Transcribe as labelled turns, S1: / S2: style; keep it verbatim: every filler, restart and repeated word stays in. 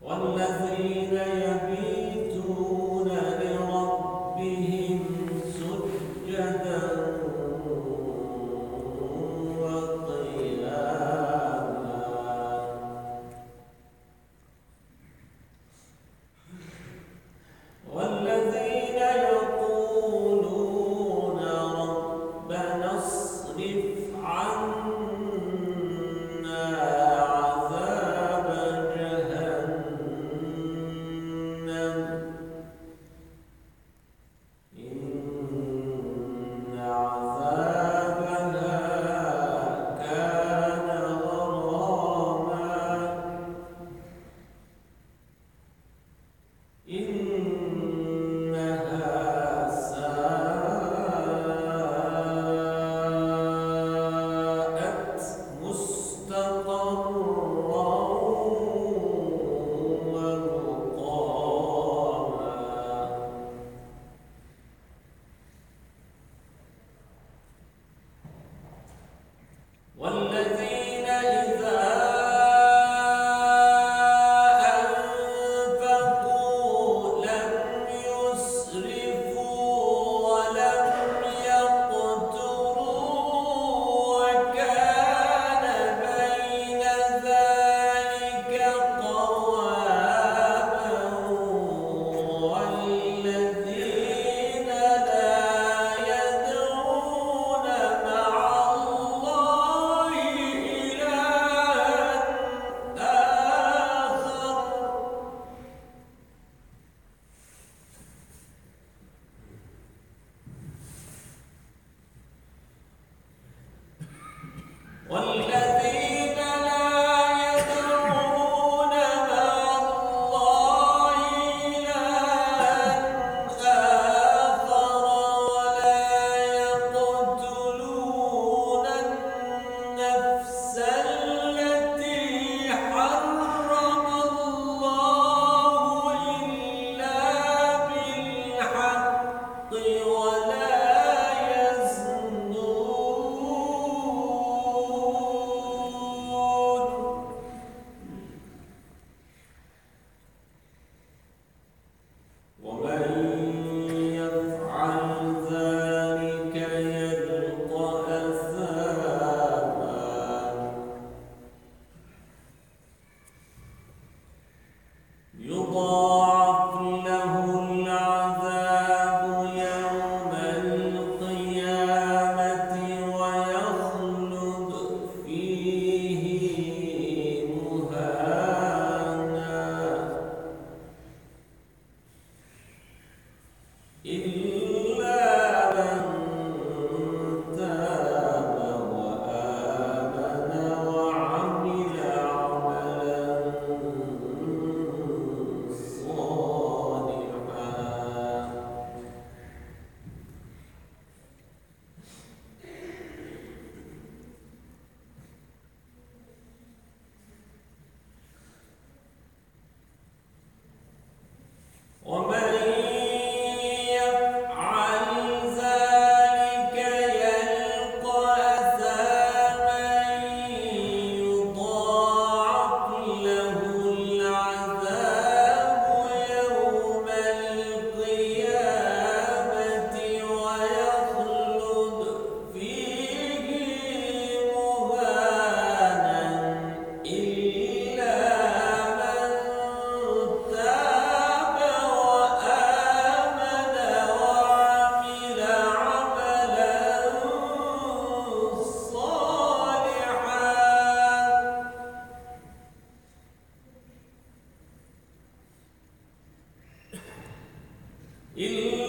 S1: والذين يبيتون لربهم سجدا والذين يقولون ربنا اصرف عنا عذاب جهنم إن عذابها كان غراما إنها ساءت مستقرا ومقاما والذين إذا أنفقوا لم يسرفوا ولم يقتروا وكان بين ذلك قواما والذين لا يدعون مع الله إلها آخر والذين لا يدعون مع الله إلها آخر ولا يقتلون النفس التي حرم الله إلا بالحق ولا يزنون ومن يفعل ذلك يلقى أثاما يضاعف له العذاب يوم القيامة ويخلد فيه مهانا إلا من تاب وآمن وعمل عملا صالحا ومن يفعل ذلك يلقى أثاما يضاعف له العذاب يوم القيامة ويخلد فيه مهانا إلا من تاب وآمن وعمل عملا صالحا إلا